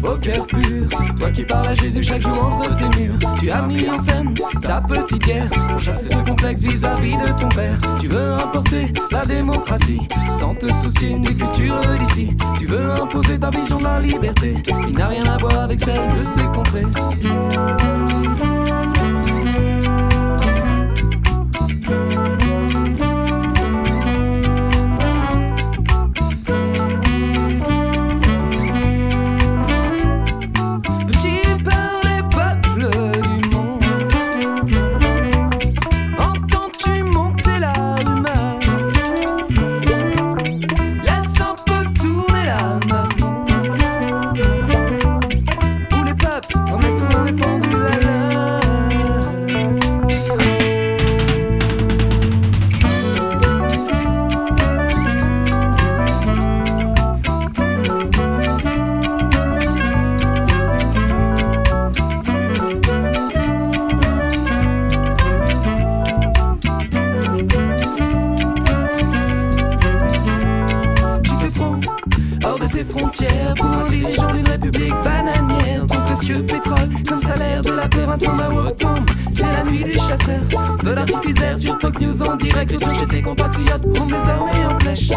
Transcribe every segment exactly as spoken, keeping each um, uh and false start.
au cœur pur. Toi qui parles à Jésus chaque jour entre tes murs. Tu as mis en scène ta petite guerre pour chasser ce complexe vis-à-vis de ton père. Tu veux importer la démocratie sans te soucier des cultures d'ici. Tu veux imposer ta vision de la liberté qui n'a rien à voir avec celle de ces contrées. Frontières pour un dirigeant d'une république bananière. Ton précieux pétrole comme salaire de la peur, un tombe à Wotombe. C'est la nuit des chasseurs. Feu d'artifice vert sur Fox News en direct. Le chez tes compatriotes monte désormais en flèche.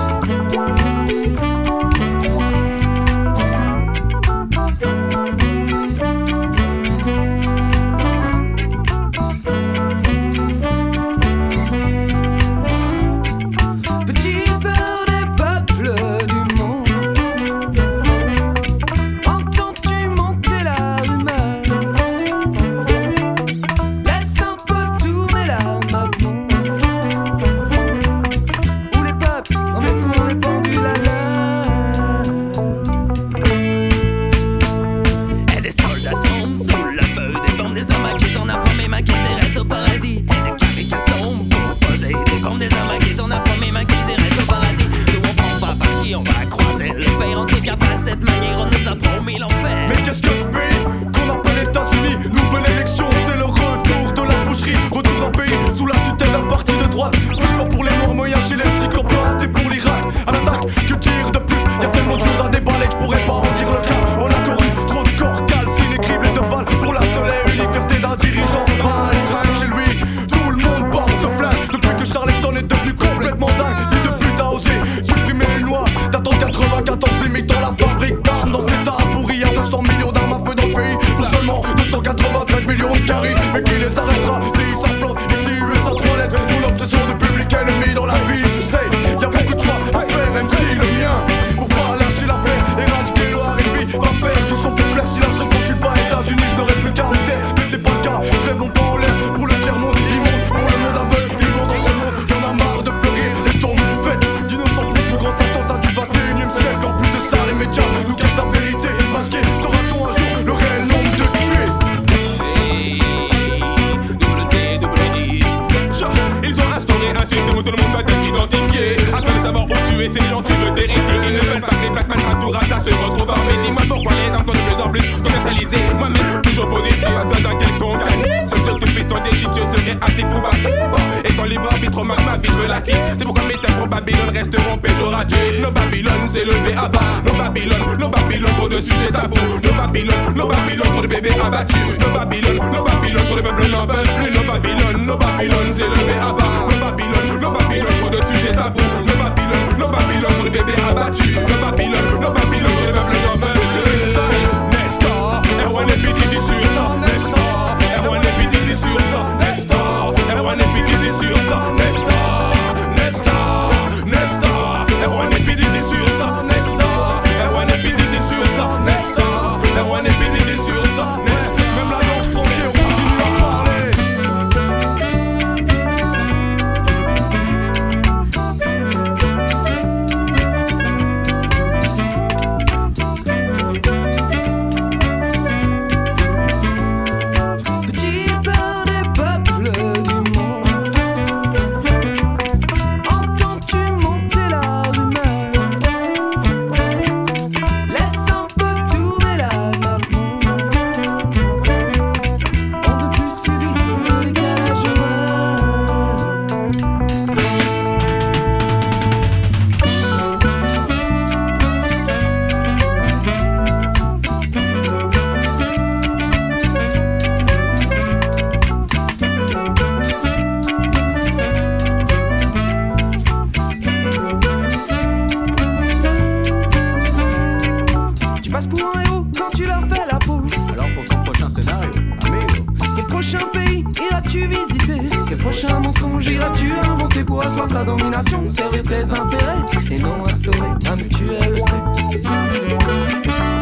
prochain mensonge iras-tu inventer pour asseoir ta domination, servir tes intérêts et non instaurer un mutuel respect?